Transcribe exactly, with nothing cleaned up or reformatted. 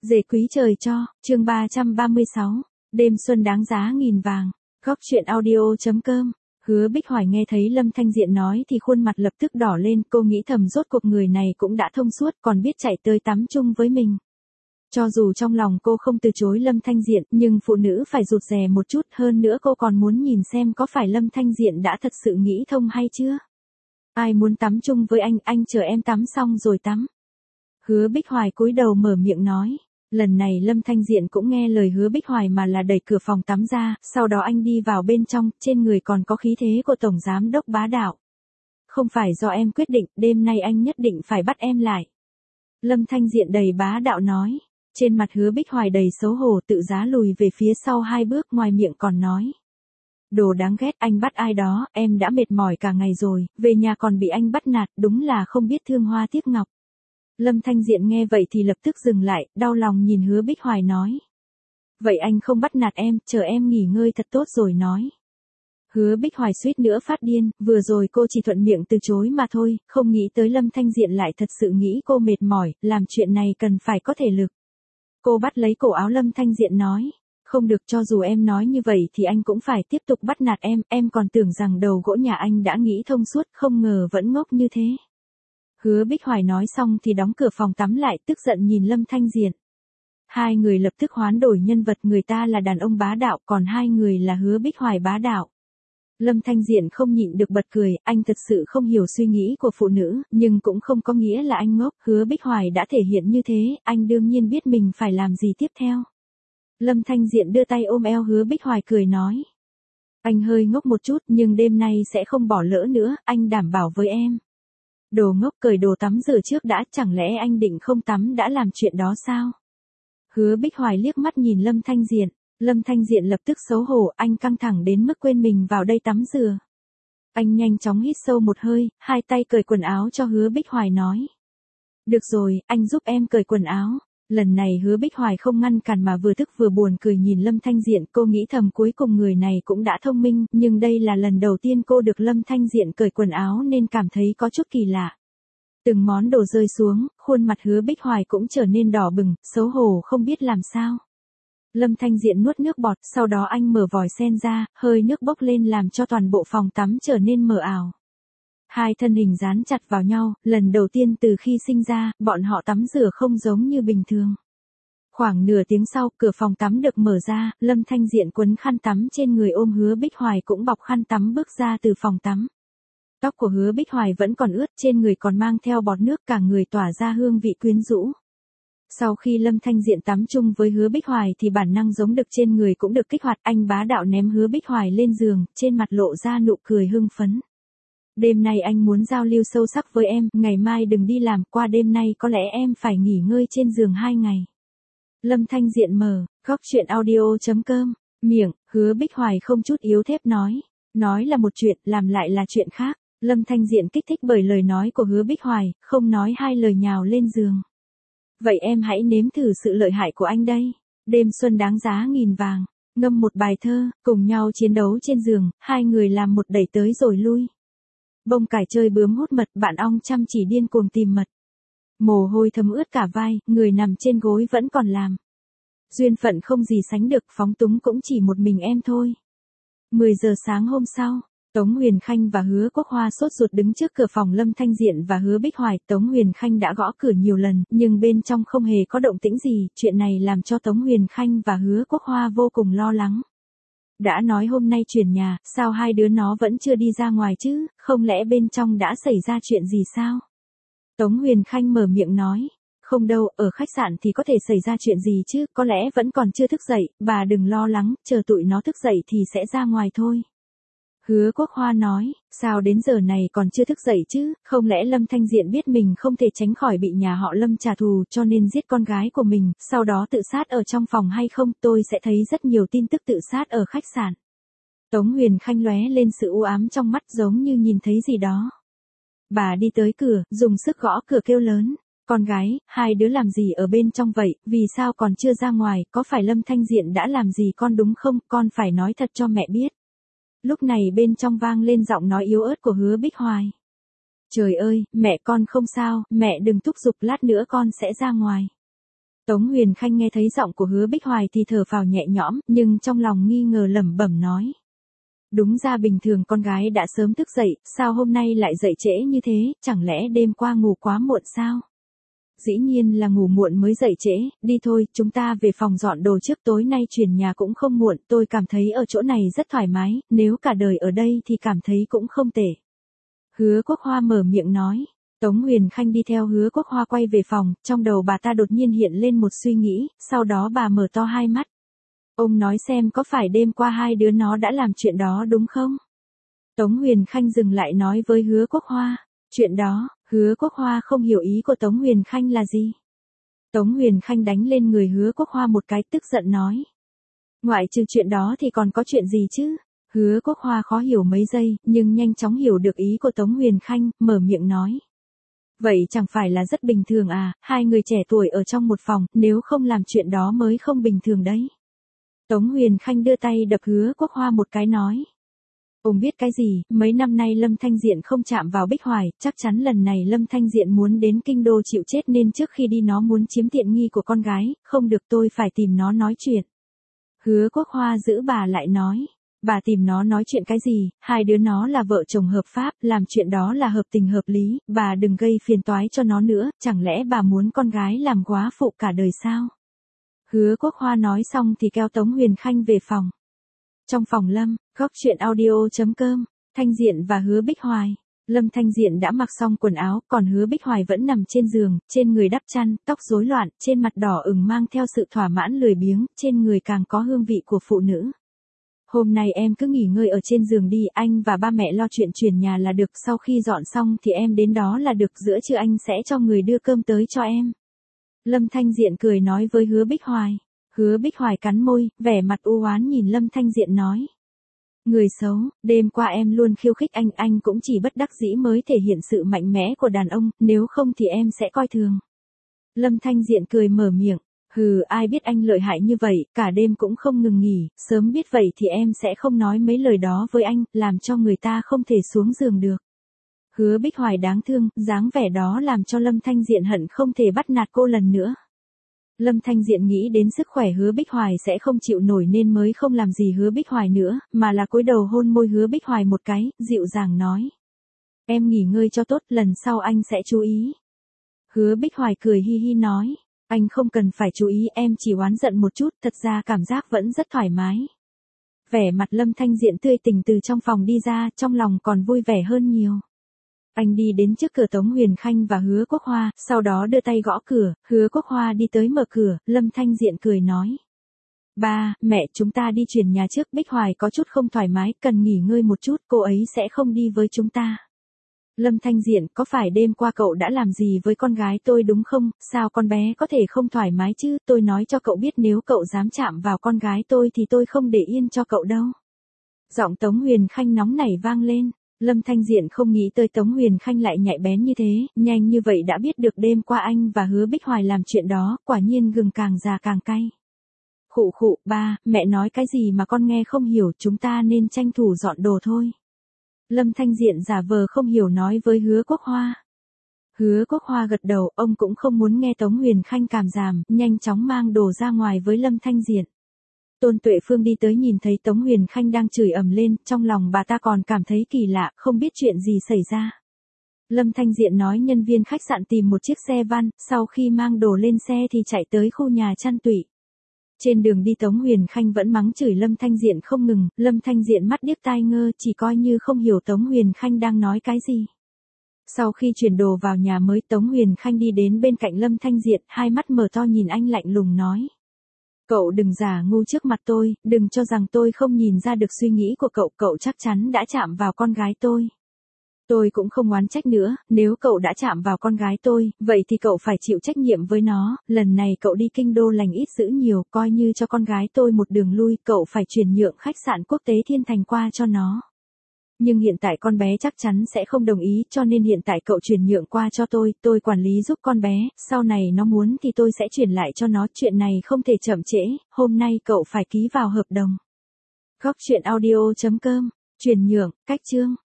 Dề quý trời cho, chương ba trăm ba mươi sáu, đêm xuân đáng giá nghìn vàng, góc truyện audio.com. Hứa Bích Hoài nghe thấy Lâm Thanh Diện nói thì khuôn mặt lập tức đỏ lên, cô nghĩ thầm rốt cuộc người này cũng đã thông suốt còn biết chạy tới tắm chung với mình. Cho dù trong lòng cô không từ chối Lâm Thanh Diện, nhưng phụ nữ phải rụt rè một chút, hơn nữa cô còn muốn nhìn xem có phải Lâm Thanh Diện đã thật sự nghĩ thông hay chưa. Ai muốn tắm chung với anh, anh chờ em tắm xong rồi tắm. Hứa Bích Hoài cúi đầu mở miệng nói. Lần này Lâm Thanh Diện cũng nghe lời Hứa Bích Hoài mà là đẩy cửa phòng tắm ra, sau đó anh đi vào bên trong, trên người còn có khí thế của Tổng Giám Đốc bá đạo. Không phải do em quyết định, đêm nay anh nhất định phải bắt em lại. Lâm Thanh Diện đầy bá đạo nói. Trên mặt Hứa Bích Hoài đầy xấu hổ, tự giá lùi về phía sau hai bước, ngoài miệng còn nói. Đồ đáng ghét, anh bắt ai đó, em đã mệt mỏi cả ngày rồi, về nhà còn bị anh bắt nạt, đúng là không biết thương hoa tiếc ngọc. Lâm Thanh Diện nghe vậy thì lập tức dừng lại, đau lòng nhìn Hứa Bích Hoài nói. Vậy anh không bắt nạt em, chờ em nghỉ ngơi thật tốt rồi nói. Hứa Bích Hoài suýt nữa phát điên, vừa rồi cô chỉ thuận miệng từ chối mà thôi, không nghĩ tới Lâm Thanh Diện lại thật sự nghĩ cô mệt mỏi, làm chuyện này cần phải có thể lực. Cô bắt lấy cổ áo Lâm Thanh Diện nói. Không được, cho dù em nói như vậy thì anh cũng phải tiếp tục bắt nạt em, em còn tưởng rằng đầu gỗ nhà anh đã nghĩ thông suốt, không ngờ vẫn ngốc như thế. Hứa Bích Hoài nói xong thì đóng cửa phòng tắm lại, tức giận nhìn Lâm Thanh Diện. Hai người lập tức hoán đổi nhân vật, người ta là đàn ông bá đạo, còn hai người là Hứa Bích Hoài bá đạo. Lâm Thanh Diện không nhịn được bật cười, anh thật sự không hiểu suy nghĩ của phụ nữ, nhưng cũng không có nghĩa là anh ngốc, Hứa Bích Hoài đã thể hiện như thế, anh đương nhiên biết mình phải làm gì tiếp theo. Lâm Thanh Diện đưa tay ôm eo Hứa Bích Hoài cười nói. Anh hơi ngốc một chút nhưng đêm nay sẽ không bỏ lỡ nữa, anh đảm bảo với em. Đồ ngốc, cởi đồ tắm rửa trước đã, chẳng lẽ anh định không tắm đã làm chuyện đó sao? Hứa Bích Hoài liếc mắt nhìn Lâm Thanh Diện, Lâm Thanh Diện lập tức xấu hổ, anh căng thẳng đến mức quên mình vào đây tắm rửa. Anh nhanh chóng hít sâu một hơi, hai tay cởi quần áo cho Hứa Bích Hoài nói. Được rồi, anh giúp em cởi quần áo. Lần này Hứa Bích Hoài không ngăn cản mà vừa tức vừa buồn cười nhìn Lâm Thanh Diện, cô nghĩ thầm cuối cùng người này cũng đã thông minh, nhưng đây là lần đầu tiên cô được Lâm Thanh Diện cởi quần áo nên cảm thấy có chút kỳ lạ. Từng món đồ rơi xuống, khuôn mặt Hứa Bích Hoài cũng trở nên đỏ bừng, xấu hổ không biết làm sao. Lâm Thanh Diện nuốt nước bọt, sau đó anh mở vòi sen ra, hơi nước bốc lên làm cho toàn bộ phòng tắm trở nên mờ ảo. Hai thân hình dán chặt vào nhau, lần đầu tiên từ khi sinh ra, bọn họ tắm rửa không giống như bình thường. Khoảng nửa tiếng sau, cửa phòng tắm được mở ra, Lâm Thanh Diện quấn khăn tắm trên người ôm Hứa Bích Hoài cũng bọc khăn tắm bước ra từ phòng tắm. Tóc của Hứa Bích Hoài vẫn còn ướt, trên người còn mang theo bọt nước, cả người tỏa ra hương vị quyến rũ. Sau khi Lâm Thanh Diện tắm chung với Hứa Bích Hoài thì bản năng giống đực trên người cũng được kích hoạt, anh bá đạo ném Hứa Bích Hoài lên giường, trên mặt lộ ra nụ cười hưng phấn. Đêm nay anh muốn giao lưu sâu sắc với em, ngày mai đừng đi làm, qua đêm nay có lẽ em phải nghỉ ngơi trên giường hai ngày. Lâm Thanh Diện mở, góc truyện audio.com, miệng, Hứa Bích Hoài không chút yếu thép nói. Nói là một chuyện, làm lại là chuyện khác. Lâm Thanh Diện kích thích bởi lời nói của Hứa Bích Hoài, không nói hai lời nhào lên giường. Vậy em hãy nếm thử sự lợi hại của anh đây. Đêm xuân đáng giá nghìn vàng, ngâm một bài thơ, cùng nhau chiến đấu trên giường, hai người làm một đẩy tới rồi lui. Bông cải chơi bướm hút mật, bạn ong chăm chỉ điên cuồng tìm mật. Mồ hôi thấm ướt cả vai, người nằm trên gối vẫn còn làm. Duyên phận không gì sánh được, phóng túng cũng chỉ một mình em thôi. mười giờ sáng hôm sau, Tống Huyền Khanh và Hứa Quốc Hoa sốt ruột đứng trước cửa phòng Lâm Thanh Diện và Hứa Bích Hoài. Tống Huyền Khanh đã gõ cửa nhiều lần, nhưng bên trong không hề có động tĩnh gì, chuyện này làm cho Tống Huyền Khanh và Hứa Quốc Hoa vô cùng lo lắng. Đã nói hôm nay chuyển nhà, sao hai đứa nó vẫn chưa đi ra ngoài chứ, không lẽ bên trong đã xảy ra chuyện gì sao? Tống Huyền Khanh mở miệng nói, không đâu, ở khách sạn thì có thể xảy ra chuyện gì chứ, có lẽ vẫn còn chưa thức dậy, bà đừng lo lắng, chờ tụi nó thức dậy thì sẽ ra ngoài thôi. Hứa Quốc Hoa nói, sao đến giờ này còn chưa thức dậy chứ, không lẽ Lâm Thanh Diện biết mình không thể tránh khỏi bị nhà họ Lâm trả thù cho nên giết con gái của mình, sau đó tự sát ở trong phòng hay không, tôi sẽ thấy rất nhiều tin tức tự sát ở khách sạn. Tống Huyền Khanh lóe lên sự u ám trong mắt giống như nhìn thấy gì đó. Bà đi tới cửa, dùng sức gõ cửa kêu lớn, con gái, hai đứa làm gì ở bên trong vậy, vì sao còn chưa ra ngoài, có phải Lâm Thanh Diện đã làm gì con đúng không, con phải nói thật cho mẹ biết. Lúc này bên trong vang lên giọng nói yếu ớt của Hứa Bích Hoài. Trời ơi, mẹ con không sao, mẹ đừng thúc giục, lát nữa con sẽ ra ngoài. Tống Huyền Khanh nghe thấy giọng của Hứa Bích Hoài thì thở phào nhẹ nhõm, nhưng trong lòng nghi ngờ lẩm bẩm nói. Đúng ra bình thường con gái đã sớm thức dậy, sao hôm nay lại dậy trễ như thế, chẳng lẽ đêm qua ngủ quá muộn sao? Dĩ nhiên là ngủ muộn mới dậy trễ, đi thôi, chúng ta về phòng dọn đồ trước, tối nay chuyển nhà cũng không muộn, tôi cảm thấy ở chỗ này rất thoải mái, nếu cả đời ở đây thì cảm thấy cũng không tệ. Hứa Quốc Hoa mở miệng nói. Tống Huyền Khanh đi theo Hứa Quốc Hoa quay về phòng, trong đầu bà ta đột nhiên hiện lên một suy nghĩ, sau đó bà mở to hai mắt. Ông nói xem có phải đêm qua hai đứa nó đã làm chuyện đó đúng không? Tống Huyền Khanh dừng lại nói với Hứa Quốc Hoa. Chuyện đó, Hứa Quốc Hoa không hiểu ý của Tống Huyền Khanh là gì. Tống Huyền Khanh đánh lên người Hứa Quốc Hoa một cái, tức giận nói. Ngoại trừ chuyện đó thì còn có chuyện gì chứ? Hứa Quốc Hoa khó hiểu mấy giây, nhưng nhanh chóng hiểu được ý của Tống Huyền Khanh, mở miệng nói. Vậy chẳng phải là rất bình thường à, hai người trẻ tuổi ở trong một phòng, nếu không làm chuyện đó mới không bình thường đấy. Tống Huyền Khanh đưa tay đập Hứa Quốc Hoa một cái nói. Ông biết cái gì, mấy năm nay Lâm Thanh Diện không chạm vào Bích Hoài, chắc chắn lần này Lâm Thanh Diện muốn đến kinh đô chịu chết nên trước khi đi nó muốn chiếm tiện nghi của con gái, không được, tôi phải tìm nó nói chuyện. Hứa Quốc Hoa giữ bà lại nói. Bà tìm nó nói chuyện cái gì, hai đứa nó là vợ chồng hợp pháp, làm chuyện đó là hợp tình hợp lý, bà đừng gây phiền toái cho nó nữa, chẳng lẽ bà muốn con gái làm góa phụ cả đời sao? Hứa Quốc Hoa nói xong thì kéo Tống Huyền Khanh về phòng. Trong phòng Lâm, góc chuyện audio.com, Thanh Diện và Hứa Bích Hoài. Lâm Thanh Diện đã mặc xong quần áo, còn Hứa Bích Hoài vẫn nằm trên giường, trên người đắp chăn, tóc rối loạn, trên mặt đỏ ửng mang theo sự thỏa mãn lười biếng, trên người càng có hương vị của phụ nữ. Hôm nay em cứ nghỉ ngơi ở trên giường đi, anh và ba mẹ lo chuyện chuyển nhà là được, sau khi dọn xong thì em đến đó là được, giữa trưa anh sẽ cho người đưa cơm tới cho em. Lâm Thanh Diện cười nói với Hứa Bích Hoài. Hứa Bích Hoài cắn môi, vẻ mặt u oán nhìn Lâm Thanh Diện nói. Người xấu, đêm qua em luôn khiêu khích anh, anh cũng chỉ bất đắc dĩ mới thể hiện sự mạnh mẽ của đàn ông, nếu không thì em sẽ coi thường. Lâm Thanh Diện cười mở miệng. Hừ, ai biết anh lợi hại như vậy, cả đêm cũng không ngừng nghỉ, sớm biết vậy thì em sẽ không nói mấy lời đó với anh, làm cho người ta không thể xuống giường được. Hứa Bích Hoài đáng thương, dáng vẻ đó làm cho Lâm Thanh Diện hận không thể bắt nạt cô lần nữa. Lâm Thanh Diện nghĩ đến sức khỏe Hứa Bích Hoài sẽ không chịu nổi nên mới không làm gì Hứa Bích Hoài nữa, mà là cúi đầu hôn môi Hứa Bích Hoài một cái, dịu dàng nói. Em nghỉ ngơi cho tốt, lần sau anh sẽ chú ý. Hứa Bích Hoài cười hi hi nói. Anh không cần phải chú ý, em chỉ oán giận một chút, thật ra cảm giác vẫn rất thoải mái. Vẻ mặt Lâm Thanh Diện tươi tỉnh từ trong phòng đi ra, trong lòng còn vui vẻ hơn nhiều. Anh đi đến trước cửa Tống Huyền Khanh và Hứa Quốc Hoa, sau đó đưa tay gõ cửa, Hứa Quốc Hoa đi tới mở cửa, Lâm Thanh Diện cười nói. Ba, mẹ, chúng ta đi chuyển nhà trước, Bích Hoài có chút không thoải mái, cần nghỉ ngơi một chút, cô ấy sẽ không đi với chúng ta. Lâm Thanh Diện, có phải đêm qua cậu đã làm gì với con gái tôi đúng không, sao con bé có thể không thoải mái chứ, tôi nói cho cậu biết nếu cậu dám chạm vào con gái tôi thì tôi không để yên cho cậu đâu. Giọng Tống Huyền Khanh nóng nảy vang lên, Lâm Thanh Diện không nghĩ tới Tống Huyền Khanh lại nhạy bén như thế, nhanh như vậy đã biết được đêm qua anh và Hứa Bích Hoài làm chuyện đó, quả nhiên gừng càng già càng cay. Khụ khụ, ba, mẹ nói cái gì mà con nghe không hiểu, chúng ta nên tranh thủ dọn đồ thôi. Lâm Thanh Diện giả vờ không hiểu nói với Hứa Quốc Hoa. Hứa Quốc Hoa gật đầu, ông cũng không muốn nghe Tống Huyền Khanh càm ràm, nhanh chóng mang đồ ra ngoài với Lâm Thanh Diện. Tôn Tuệ Phương đi tới nhìn thấy Tống Huyền Khanh đang chửi ầm lên, trong lòng bà ta còn cảm thấy kỳ lạ, không biết chuyện gì xảy ra. Lâm Thanh Diện nói nhân viên khách sạn tìm một chiếc xe van, sau khi mang đồ lên xe thì chạy tới khu nhà chăn tụy. Trên đường đi Tống Huyền Khanh vẫn mắng chửi Lâm Thanh Diện không ngừng, Lâm Thanh Diện mắt điếc tai ngơ, chỉ coi như không hiểu Tống Huyền Khanh đang nói cái gì. Sau khi chuyển đồ vào nhà mới, Tống Huyền Khanh đi đến bên cạnh Lâm Thanh Diện, hai mắt mở to nhìn anh lạnh lùng nói. Cậu đừng giả ngu trước mặt tôi, đừng cho rằng tôi không nhìn ra được suy nghĩ của cậu, cậu chắc chắn đã chạm vào con gái tôi. Tôi cũng không oán trách nữa, nếu cậu đã chạm vào con gái tôi, vậy thì cậu phải chịu trách nhiệm với nó, lần này cậu đi kinh đô lành ít dữ nhiều, coi như cho con gái tôi một đường lui, cậu phải chuyển nhượng khách sạn quốc tế Thiên Thành qua cho nó. Nhưng hiện tại con bé chắc chắn sẽ không đồng ý, cho nên hiện tại cậu chuyển nhượng qua cho tôi, tôi quản lý giúp con bé, sau này nó muốn thì tôi sẽ chuyển lại cho nó, chuyện này không thể chậm trễ, hôm nay cậu phải ký vào hợp đồng. Góc chuyện audio chấm com, chuyển nhượng, cách chương.